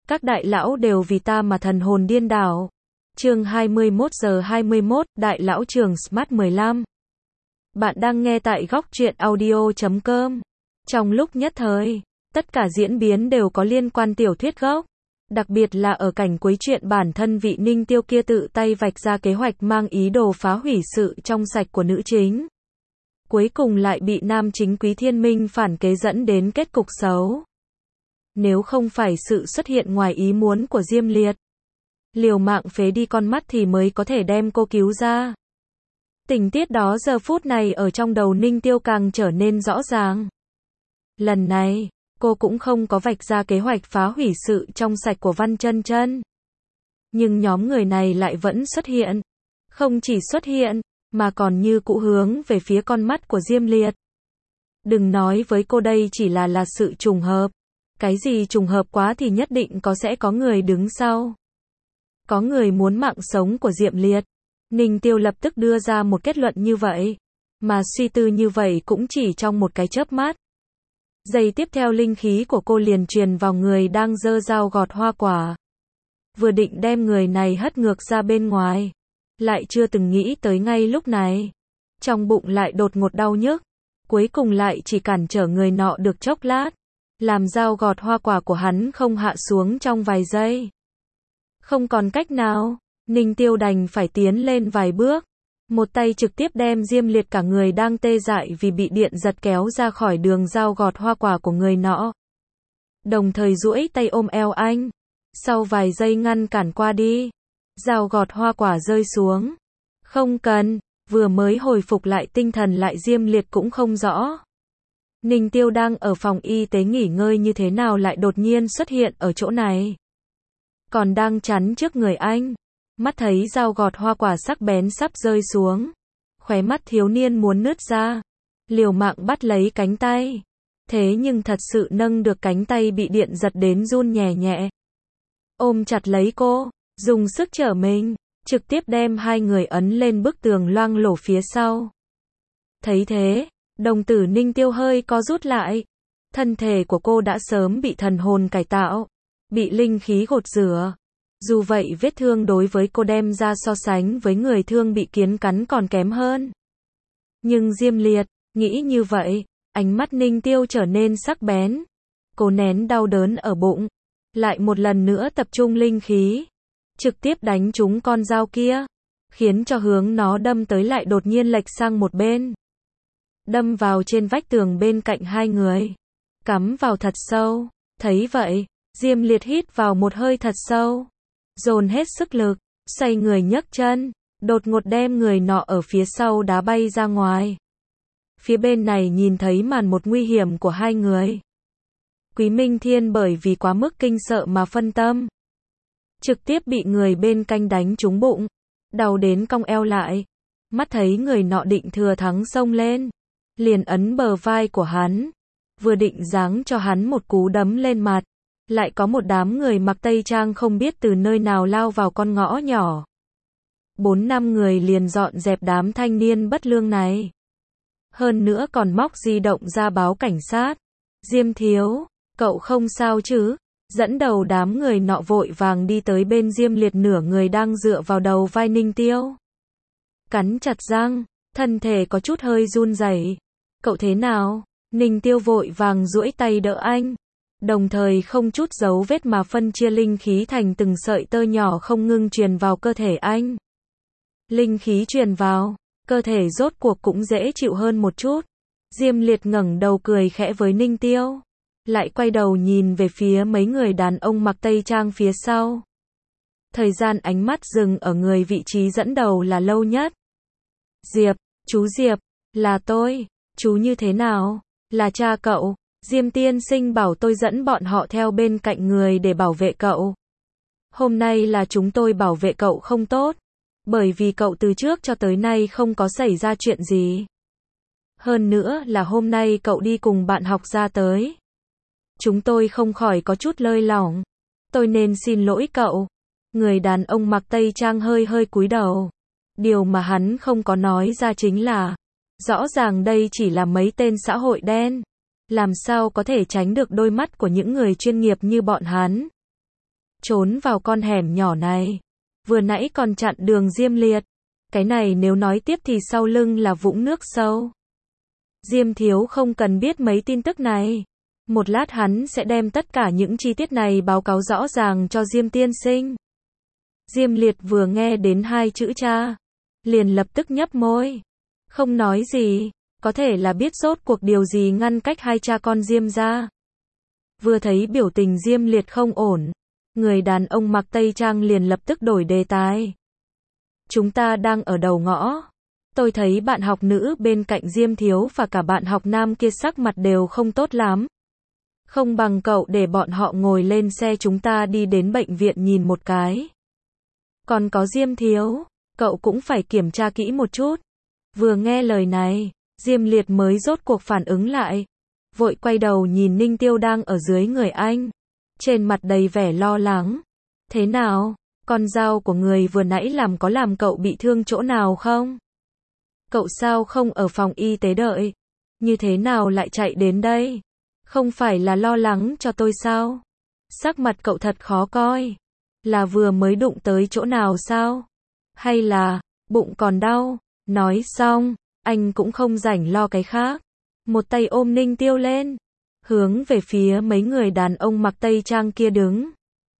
Các đại lão đều vì ta mà thần hồn điên đảo. Chương 21:21, Đại lão trường Smart 15. Bạn đang nghe tại góc truyện audio.com. Trong lúc nhất thời, tất cả diễn biến đều có liên quan tiểu thuyết gốc. Đặc biệt là ở cảnh cuối truyện, bản thân vị Ninh Tiêu kia tự tay vạch ra kế hoạch mang ý đồ phá hủy sự trong sạch của nữ chính. Cuối cùng lại bị nam chính Quý Thiên Minh phản kế dẫn đến kết cục xấu. Nếu không phải sự xuất hiện ngoài ý muốn của Diêm Liệt, liều mạng phế đi con mắt thì mới có thể đem cô cứu ra. Tình tiết đó giờ phút này ở trong đầu Ninh Tiêu càng trở nên rõ ràng. Lần này, cô cũng không có vạch ra kế hoạch phá hủy sự trong sạch của Văn Chân Chân. Nhưng nhóm người này lại vẫn xuất hiện. Không chỉ xuất hiện, mà còn như cũ hướng về phía con mắt của Diêm Liệt. Đừng nói với cô đây chỉ là sự trùng hợp. Cái gì trùng hợp quá thì nhất định sẽ có người đứng sau. Có người muốn mạng sống của Diêm Liệt. Ninh Tiêu lập tức đưa ra một kết luận như vậy. Mà suy tư như vậy cũng chỉ trong một cái chớp mắt. Giây tiếp theo linh khí của cô liền truyền vào người đang giơ dao gọt hoa quả. Vừa định đem người này hất ngược ra bên ngoài. Lại chưa từng nghĩ tới ngay lúc này. Trong bụng lại đột ngột đau nhức. Cuối cùng lại chỉ cản trở người nọ được chốc lát. Làm dao gọt hoa quả của hắn không hạ xuống trong vài giây. Không còn cách nào, Ninh Tiêu đành phải tiến lên vài bước. Một tay trực tiếp đem Diêm Liệt cả người đang tê dại vì bị điện giật kéo ra khỏi đường dao gọt hoa quả của người nọ. Đồng thời duỗi tay ôm eo anh. Sau vài giây ngăn cản qua đi. Dao gọt hoa quả rơi xuống. Không cần, vừa mới hồi phục lại tinh thần lại Diêm Liệt cũng không rõ. Ninh Tiêu đang ở phòng y tế nghỉ ngơi như thế nào lại đột nhiên xuất hiện ở chỗ này. Còn đang chắn trước người anh. Mắt thấy dao gọt hoa quả sắc bén sắp rơi xuống. Khóe mắt thiếu niên muốn nứt ra. Liều mạng bắt lấy cánh tay. Thế nhưng thật sự nâng được cánh tay bị điện giật đến run nhẹ nhẹ. Ôm chặt lấy cô, dùng sức trở mình, trực tiếp đem hai người ấn lên bức tường loang lổ phía sau. Thấy thế, đồng tử Ninh Tiêu hơi co rút lại. Thân thể của cô đã sớm bị thần hồn cải tạo, bị linh khí gột rửa. Dù vậy vết thương đối với cô đem ra so sánh với người thương bị kiến cắn còn kém hơn. Nhưng Diêm Liệt, nghĩ như vậy, ánh mắt Ninh Tiêu trở nên sắc bén. Cô nén đau đớn ở bụng, lại một lần nữa tập trung linh khí, trực tiếp đánh trúng con dao kia, khiến cho hướng nó đâm tới lại đột nhiên lệch sang một bên. Đâm vào trên vách tường bên cạnh hai người, cắm vào thật sâu. Thấy vậy, Diêm Liệt hít vào một hơi thật sâu, dồn hết sức lực, xoay người nhấc chân, đột ngột đem người nọ ở phía sau đá bay ra ngoài. Phía bên này nhìn thấy màn một nguy hiểm của hai người. Quý Minh Thiên bởi vì quá mức kinh sợ mà phân tâm, trực tiếp bị người bên cạnh đánh trúng bụng, đau đến cong eo lại. Mắt thấy người nọ định thừa thắng xông lên, liền ấn bờ vai của hắn, vừa định giáng cho hắn một cú đấm lên mặt, lại có một đám người mặc tây trang không biết từ nơi nào lao vào con ngõ nhỏ. 4-5 người liền dọn dẹp đám thanh niên bất lương này. Hơn nữa còn móc di động ra báo cảnh sát. Diêm thiếu, cậu không sao chứ? Dẫn đầu đám người nọ vội vàng đi tới bên Diêm Liệt, nửa người đang dựa vào đầu vai Ninh Tiêu. Cắn chặt răng, thân thể có chút hơi run rẩy. Cậu thế nào? Ninh Tiêu vội vàng duỗi tay đỡ anh. Đồng thời không chút dấu vết mà phân chia linh khí thành từng sợi tơ nhỏ không ngưng truyền vào cơ thể anh. Linh khí truyền vào, cơ thể rốt cuộc cũng dễ chịu hơn một chút. Diêm Liệt ngẩng đầu cười khẽ với Ninh Tiêu, lại quay đầu nhìn về phía mấy người đàn ông mặc tây trang phía sau. Thời gian ánh mắt dừng ở người vị trí dẫn đầu là lâu nhất. Diệp, chú Diệp, là tôi, chú như thế nào? Là cha cậu. Diêm tiên sinh bảo tôi dẫn bọn họ theo bên cạnh người để bảo vệ cậu. Hôm nay là chúng tôi bảo vệ cậu không tốt, bởi vì cậu từ trước cho tới nay không có xảy ra chuyện gì. Hơn nữa là hôm nay cậu đi cùng bạn học ra tới. Chúng tôi không khỏi có chút lơi lỏng. Tôi nên xin lỗi cậu. Người đàn ông mặc tây trang hơi cúi đầu. Điều mà hắn không có nói ra chính là, rõ ràng đây chỉ là mấy tên xã hội đen. Làm sao có thể tránh được đôi mắt của những người chuyên nghiệp như bọn hắn. trốn vào con hẻm nhỏ này. Vừa nãy còn chặn đường Diêm Liệt. Cái này nếu nói tiếp thì sau lưng là vũng nước sâu. Diêm thiếu không cần biết mấy tin tức này. Một lát hắn sẽ đem tất cả những chi tiết này báo cáo rõ ràng cho Diêm tiên sinh. Diêm Liệt vừa nghe đến hai chữ cha, liền lập tức nhấp môi. Không nói gì, có thể là biết rốt cuộc điều gì ngăn cách hai cha con Diêm ra. Vừa thấy biểu tình Diêm Liệt không ổn, người đàn ông mặc tây trang liền lập tức đổi đề tài. Chúng ta đang ở đầu ngõ. Tôi thấy bạn học nữ bên cạnh Diêm thiếu và cả bạn học nam kia sắc mặt đều không tốt lắm. Không bằng cậu để bọn họ ngồi lên xe chúng ta đi đến bệnh viện nhìn một cái. Còn có Diêm thiếu, cậu cũng phải kiểm tra kỹ một chút. Vừa nghe lời này, Diêm Liệt mới rốt cuộc phản ứng lại. Vội quay đầu nhìn Ninh Tiêu đang ở dưới người anh. Trên mặt đầy vẻ lo lắng. Thế nào, con dao của người vừa nãy làm có làm cậu bị thương chỗ nào không? Cậu sao không ở phòng y tế đợi? Như thế nào lại chạy đến đây? Không phải là lo lắng cho tôi sao? Sắc mặt cậu thật khó coi. Là vừa mới đụng tới chỗ nào sao? Hay là, bụng còn đau? Nói xong, anh cũng không rảnh lo cái khác. Một tay ôm Ninh Tiêu lên, hướng về phía mấy người đàn ông mặc tây trang kia đứng.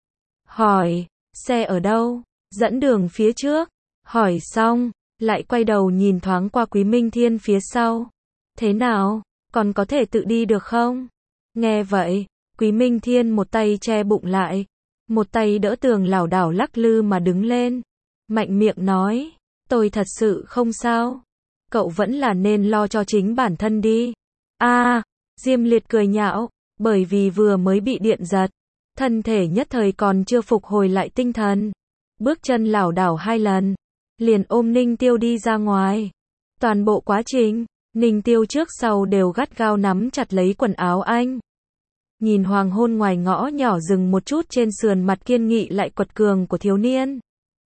Hỏi, xe ở đâu? Dẫn đường phía trước. Hỏi xong, lại quay đầu nhìn thoáng qua Quý Minh Thiên phía sau. Thế nào, còn có thể tự đi được không? Nghe vậy, Quý Minh Thiên một tay che bụng lại, một tay đỡ tường lảo đảo lắc lư mà đứng lên. Mạnh miệng nói, tôi thật sự không sao. Cậu vẫn là nên lo cho chính bản thân đi. Diêm Liệt cười nhạo, bởi vì vừa mới bị điện giật. Thân thể nhất thời còn chưa phục hồi lại tinh thần. Bước chân lảo đảo hai lần, liền ôm Ninh Tiêu đi ra ngoài. Toàn bộ quá trình, Ninh Tiêu trước sau đều gắt gao nắm chặt lấy quần áo anh. Nhìn hoàng hôn ngoài ngõ nhỏ dừng một chút trên sườn mặt kiên nghị lại quật cường của thiếu niên.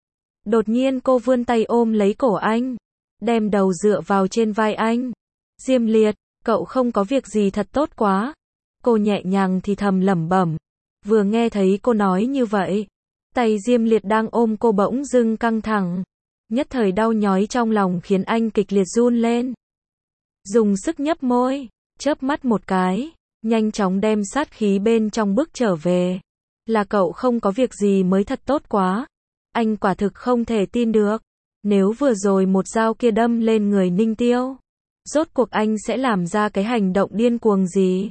Đột nhiên cô vươn tay ôm lấy cổ anh, đem đầu dựa vào trên vai anh. Diêm Liệt, cậu không có việc gì thật tốt quá. Cô nhẹ nhàng thì thầm lẩm bẩm. Vừa nghe thấy cô nói như vậy, tay Diêm Liệt đang ôm cô bỗng dưng căng thẳng. Nhất thời đau nhói trong lòng khiến anh kịch liệt run lên. Dùng sức nhấp môi, chớp mắt một cái, nhanh chóng đem sát khí bên trong bước trở về. Là cậu không có việc gì mới thật tốt quá. Anh quả thực không thể tin được. Nếu vừa rồi một dao kia đâm lên người Ninh Tiêu, rốt cuộc anh sẽ làm ra cái hành động điên cuồng gì?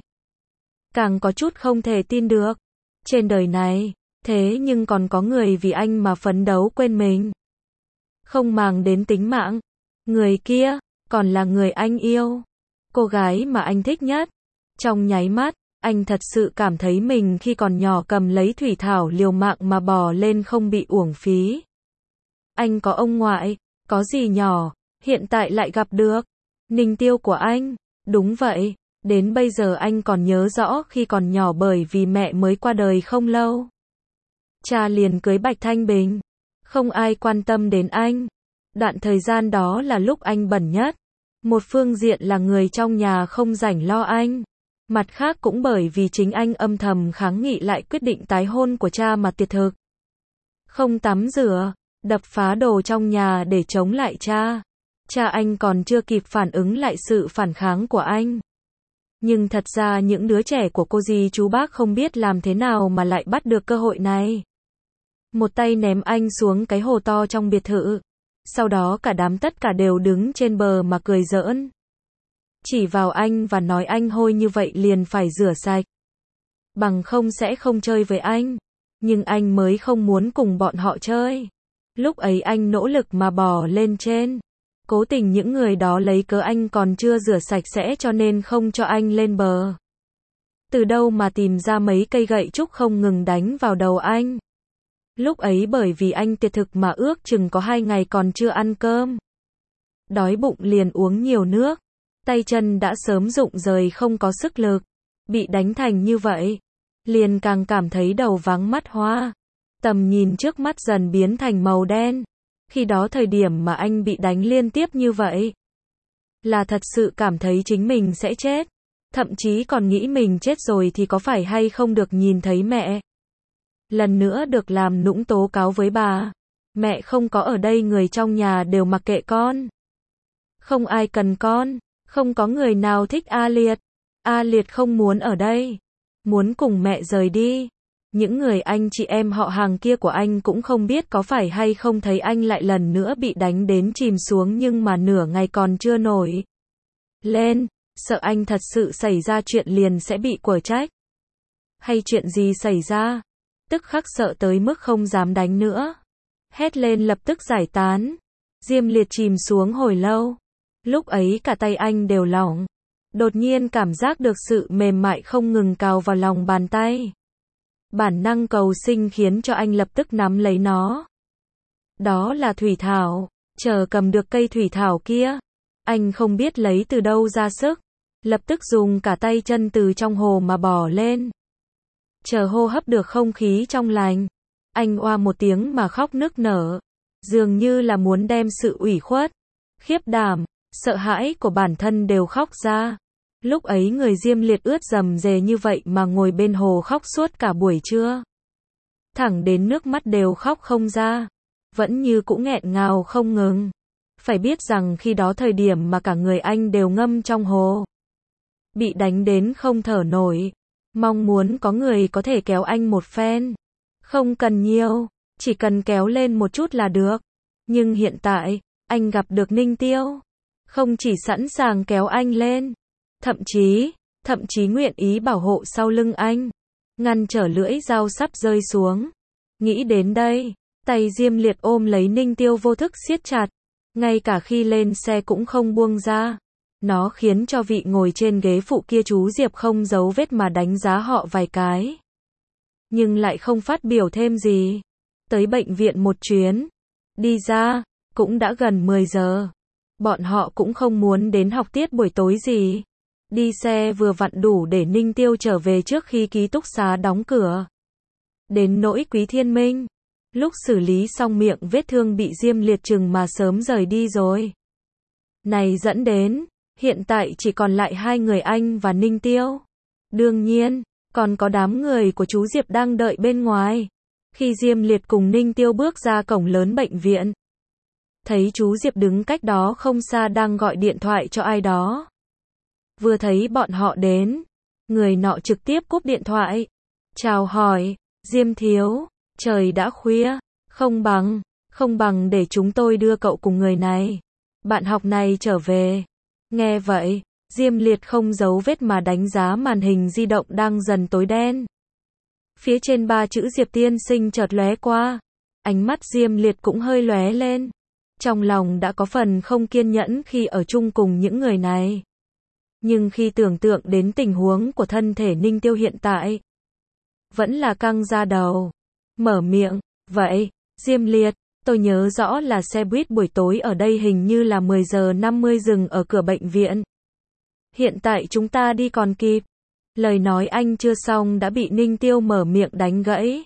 Càng có chút không thể tin được. Trên đời này, thế nhưng còn có người vì anh mà phấn đấu quên mình. Không màng đến tính mạng. Người kia, còn là người anh yêu. Cô gái mà anh thích nhất. Trong nháy mắt, anh thật sự cảm thấy mình khi còn nhỏ cầm lấy thủy thảo liều mạng mà bò lên không bị uổng phí. Anh có ông ngoại, có dì nhỏ, hiện tại lại gặp được Ninh Tiêu của anh. Đúng vậy, đến bây giờ anh còn nhớ rõ khi còn nhỏ bởi vì mẹ mới qua đời không lâu. Cha liền cưới Bạch Thanh Bình. Không ai quan tâm đến anh. Đoạn thời gian đó là lúc anh bẩn nhất. Một phương diện là người trong nhà không rảnh lo anh. Mặt khác cũng bởi vì chính anh âm thầm kháng nghị lại quyết định tái hôn của cha mà tuyệt thực. Không tắm rửa, đập phá đồ trong nhà để chống lại cha. Cha anh còn chưa kịp phản ứng lại sự phản kháng của anh. Nhưng thật ra những đứa trẻ của cô dì chú bác không biết làm thế nào mà lại bắt được cơ hội này. Một tay ném anh xuống cái hồ to trong biệt thự. Sau đó cả đám tất cả đều đứng trên bờ mà cười giỡn. Chỉ vào anh và nói anh hôi như vậy liền phải rửa sạch. Bằng không sẽ không chơi với anh. Nhưng anh mới không muốn cùng bọn họ chơi. Lúc ấy anh nỗ lực mà bò lên trên. Cố tình những người đó lấy cớ anh còn chưa rửa sạch sẽ cho nên không cho anh lên bờ. Từ đâu mà tìm ra mấy cây gậy trúc không ngừng đánh vào đầu anh. Lúc ấy bởi vì anh tuyệt thực mà ước chừng có 2 ngày còn chưa ăn cơm. Đói bụng liền uống nhiều nước. Tay chân đã sớm rụng rời không có sức lực. Bị đánh thành như vậy. Liền càng cảm thấy đầu váng mắt hoa. Tầm nhìn trước mắt dần biến thành màu đen. Khi đó thời điểm mà anh bị đánh liên tiếp như vậy. Là thật sự cảm thấy chính mình sẽ chết. Thậm chí còn nghĩ mình chết rồi thì có phải hay không được nhìn thấy mẹ. lần nữa được làm nũng tố cáo với bà. Mẹ không có ở đây, người trong nhà đều mặc kệ con. Không ai cần con, không có người nào thích A Liệt. A Liệt không muốn ở đây, muốn cùng mẹ rời đi. Những người anh chị em họ hàng kia của anh cũng không biết có phải hay không, thấy anh lại lần nữa bị đánh đến chìm xuống, nhưng mà nửa ngày còn chưa nổi lên, sợ anh thật sự xảy ra chuyện liền sẽ bị quở trách. Hay chuyện gì xảy ra? Tức khắc sợ tới mức không dám đánh nữa. Hét lên lập tức giải tán. Diêm Liệt chìm xuống hồi lâu. Lúc ấy cả tay anh đều lỏng. Đột nhiên cảm giác được sự mềm mại không ngừng cào vào lòng bàn tay. Bản năng cầu sinh khiến cho anh lập tức nắm lấy nó. Đó là thủy thảo. Chờ cầm được cây thủy thảo kia, anh không biết lấy từ đâu ra sức, lập tức dùng cả tay chân từ trong hồ mà bỏ lên. Chờ hô hấp được không khí trong lành, anh oa một tiếng mà khóc nức nở, dường như là muốn đem sự ủy khuất, khiếp đảm, sợ hãi của bản thân đều khóc ra. Lúc ấy người Diêm Liệt ướt rầm rề như vậy mà ngồi bên hồ khóc suốt cả buổi trưa. Thẳng đến nước mắt đều khóc không ra, vẫn như cũ nghẹn ngào không ngừng. Phải biết rằng khi đó thời điểm mà cả người anh đều ngâm trong hồ, bị đánh đến không thở nổi, mong muốn có người có thể kéo anh một phen. Không cần nhiều, chỉ cần kéo lên một chút là được. Nhưng hiện tại, anh gặp được Ninh Tiêu, không chỉ sẵn sàng kéo anh lên, thậm chí nguyện ý bảo hộ sau lưng anh, ngăn trở lưỡi dao sắp rơi xuống. Nghĩ đến đây, tay Diêm Liệt ôm lấy Ninh Tiêu vô thức siết chặt, ngay cả khi lên xe cũng không buông ra. Nó khiến cho vị ngồi trên ghế phụ kia chú Diệp không giấu vết mà đánh giá họ vài cái, nhưng lại không phát biểu thêm gì. Tới bệnh viện một chuyến, đi ra, cũng đã gần 10 giờ. Bọn họ cũng không muốn đến học tiết buổi tối gì. Đi xe vừa vặn đủ để Ninh Tiêu trở về trước khi ký túc xá đóng cửa. Đến nỗi Quý Thiên Minh, lúc xử lý xong miệng vết thương bị Diêm Liệt chừng mà sớm rời đi rồi. Này dẫn đến, hiện tại chỉ còn lại hai người anh và Ninh Tiêu. Đương nhiên, còn có đám người của chú Diệp đang đợi bên ngoài. Khi Diêm Liệt cùng Ninh Tiêu bước ra cổng lớn bệnh viện, thấy chú Diệp đứng cách đó không xa đang gọi điện thoại cho ai đó. Vừa thấy bọn họ đến, người nọ trực tiếp cúp điện thoại. Chào hỏi, Diêm thiếu, trời đã khuya, không bằng để chúng tôi đưa cậu cùng người này, bạn học này trở về. Nghe vậy, Diêm Liệt không giấu vết mà đánh giá màn hình di động đang dần tối đen. Phía trên 3 chữ Diệp tiên sinh chợt lóe qua, ánh mắt Diêm Liệt cũng hơi lóe lên. Trong lòng đã có phần không kiên nhẫn khi ở chung cùng những người này. Nhưng khi tưởng tượng đến tình huống của thân thể Ninh Tiêu hiện tại, vẫn là căng da đầu. Mở miệng, vậy, Diêm Liệt, tôi nhớ rõ là xe buýt buổi tối ở đây hình như là 10 giờ 50 dừng ở cửa bệnh viện. Hiện tại chúng ta đi còn kịp. Lời nói anh chưa xong đã bị Ninh Tiêu mở miệng đánh gãy.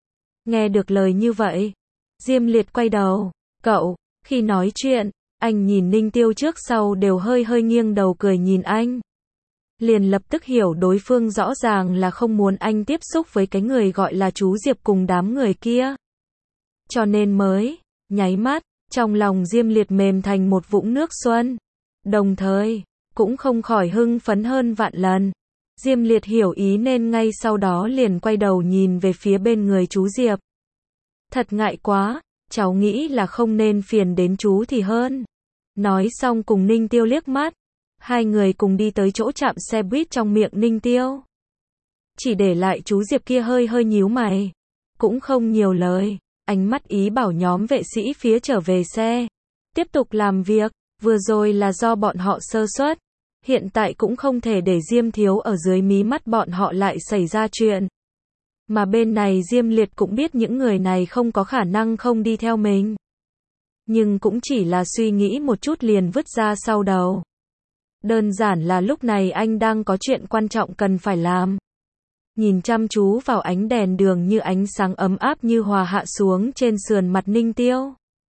Nghe được lời như vậy, Diêm Liệt quay đầu. Cậu, khi nói chuyện, anh nhìn Ninh Tiêu trước sau đều hơi nghiêng đầu cười nhìn anh. Liền lập tức hiểu đối phương rõ ràng là không muốn anh tiếp xúc với cái người gọi là chú Diệp cùng đám người kia. Cho nên mới, nháy mắt, trong lòng Diêm Liệt mềm thành một vũng nước xuân. Đồng thời, cũng không khỏi hưng phấn hơn vạn lần. Diêm Liệt hiểu ý nên ngay sau đó liền quay đầu nhìn về phía bên người chú Diệp. Thật ngại quá, cháu nghĩ là không nên phiền đến chú thì hơn. Nói xong cùng Ninh Tiêu liếc mắt. Hai người cùng đi tới chỗ trạm xe buýt trong miệng Ninh Tiêu. Chỉ để lại chú Diệp kia hơi nhíu mày. Cũng không nhiều lời, ánh mắt ý bảo nhóm vệ sĩ phía trở về xe. Tiếp tục làm việc, vừa rồi là do bọn họ sơ suất. Hiện tại cũng không thể để Diêm thiếu ở dưới mí mắt bọn họ lại xảy ra chuyện. Mà bên này Diêm Liệt cũng biết những người này không có khả năng không đi theo mình. Nhưng cũng chỉ là suy nghĩ một chút liền vứt ra sau đầu. Đơn giản là lúc này anh đang có chuyện quan trọng cần phải làm. Nhìn chăm chú vào ánh đèn đường như ánh sáng ấm áp như hòa hạ xuống trên sườn mặt Ninh Tiêu.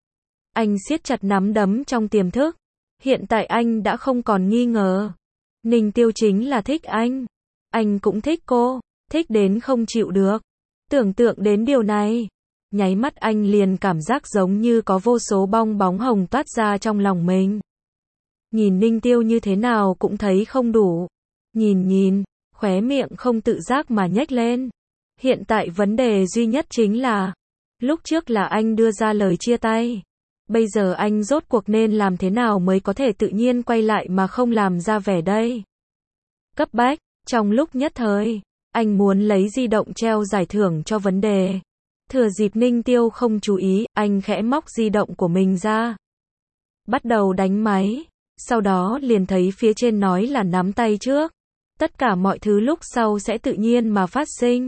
Anh siết chặt nắm đấm trong tiềm thức. Hiện tại anh đã không còn nghi ngờ. Ninh Tiêu chính là thích anh. Anh cũng thích cô, thích đến không chịu được. Tưởng tượng đến điều này, nháy mắt anh liền cảm giác giống như có vô số bong bóng hồng toát ra trong lòng mình. Nhìn Ninh Tiêu như thế nào cũng thấy không đủ. Nhìn, khóe miệng không tự giác mà nhếch lên. Hiện tại vấn đề duy nhất chính là, lúc trước là anh đưa ra lời chia tay. Bây giờ anh rốt cuộc nên làm thế nào mới có thể tự nhiên quay lại mà không làm ra vẻ đây. Cấp bách, trong lúc nhất thời, anh muốn lấy di động treo giải thưởng cho vấn đề. Thừa dịp Ninh Tiêu không chú ý, anh khẽ móc di động của mình ra. Bắt đầu đánh máy, sau đó liền thấy phía trên nói là nắm tay trước. Tất cả mọi thứ lúc sau sẽ tự nhiên mà phát sinh.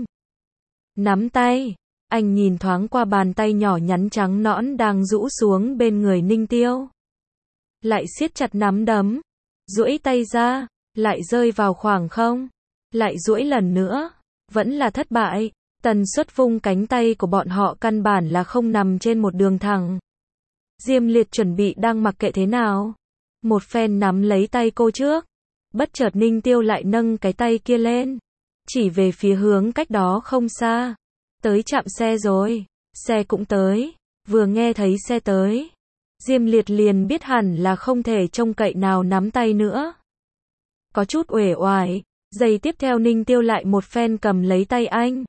Nắm tay, anh nhìn thoáng qua bàn tay nhỏ nhắn trắng nõn đang rũ xuống bên người Ninh Tiêu. Lại siết chặt nắm đấm, duỗi tay ra, lại rơi vào khoảng không, lại duỗi lần nữa, vẫn là thất bại. Tần suất vung cánh tay của bọn họ căn bản là không nằm trên một đường thẳng. Diêm Liệt chuẩn bị đang mặc kệ thế nào. Một phen nắm lấy tay cô trước. Bất chợt Ninh Tiêu lại nâng cái tay kia lên. Chỉ về phía hướng cách đó không xa. Tới trạm xe rồi. Xe cũng tới. Vừa nghe thấy xe tới. Diêm Liệt liền biết hẳn là không thể trông cậy nào nắm tay nữa. Có chút uể oải. Giây tiếp theo Ninh Tiêu lại một phen cầm lấy tay anh.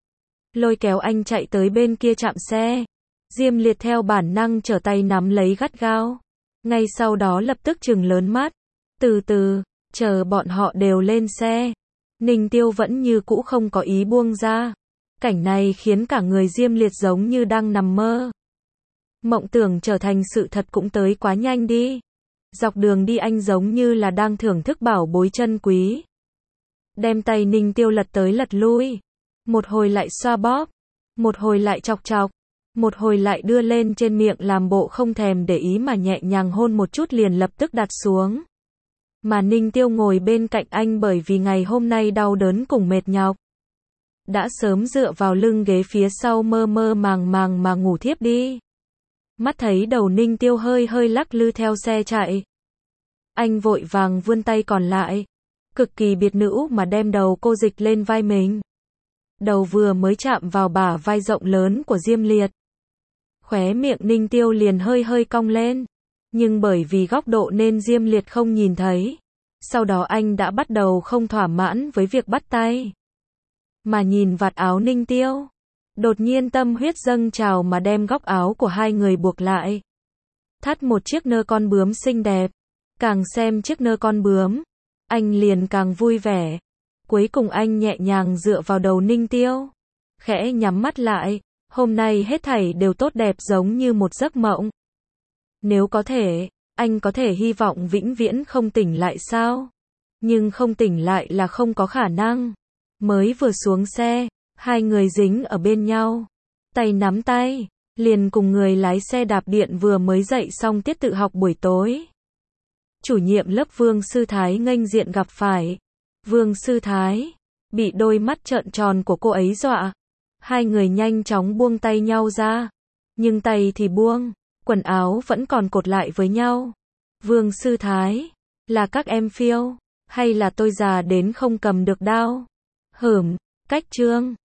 Lôi kéo anh chạy tới bên kia trạm xe. Diêm Liệt theo bản năng trở tay nắm lấy gắt gao. Ngay sau đó lập tức trừng lớn mắt. Từ từ, chờ bọn họ đều lên xe. Ninh Tiêu vẫn như cũ không có ý buông ra. Cảnh này khiến cả người Diêm Liệt giống như đang nằm mơ. Mộng tưởng trở thành sự thật cũng tới quá nhanh đi. Dọc đường đi anh giống như là đang thưởng thức bảo bối chân quý. Đem tay Ninh Tiêu lật tới lật lui. Một hồi lại xoa bóp. Một hồi lại chọc chọc. Một hồi lại đưa lên trên miệng làm bộ không thèm để ý mà nhẹ nhàng hôn một chút liền lập tức đặt xuống. Mà Ninh Tiêu ngồi bên cạnh anh bởi vì ngày hôm nay đau đớn cùng mệt nhọc. Đã sớm dựa vào lưng ghế phía sau mơ mơ màng màng mà ngủ thiếp đi. Mắt thấy đầu Ninh Tiêu hơi hơi lắc lư theo xe chạy. Anh vội vàng vươn tay còn lại. Cực kỳ biệt nữ mà đem đầu cô dịch lên vai mình. Đầu vừa mới chạm vào bả vai rộng lớn của Diêm Liệt. Khóe miệng Ninh Tiêu liền hơi hơi cong lên. Nhưng bởi vì góc độ nên Diêm Liệt không nhìn thấy. Sau đó anh đã bắt đầu không thỏa mãn với việc bắt tay. Mà nhìn vạt áo Ninh Tiêu. Đột nhiên tâm huyết dâng trào mà đem góc áo của hai người buộc lại. Thắt một chiếc nơ con bướm xinh đẹp. Càng xem chiếc nơ con bướm, anh liền càng vui vẻ. Cuối cùng anh nhẹ nhàng dựa vào đầu Ninh Tiêu. Khẽ nhắm mắt lại. Hôm nay hết thảy đều tốt đẹp giống như một giấc mộng. Nếu có thể, anh có thể hy vọng vĩnh viễn không tỉnh lại sao? Nhưng không tỉnh lại là không có khả năng. Mới vừa xuống xe, hai người dính ở bên nhau. Tay nắm tay, liền cùng người lái xe đạp điện vừa mới dậy xong tiết tự học buổi tối. Chủ nhiệm lớp Vương Sư Thái nghênh diện gặp phải. Vương Sư Thái, bị đôi mắt trợn tròn của cô ấy dọa. Hai người nhanh chóng buông tay nhau ra. Nhưng tay thì buông, quần áo vẫn còn cột lại với nhau. Vương Sư Thái, là các em phiêu, hay là tôi già đến không cầm được đao? Cách Trương.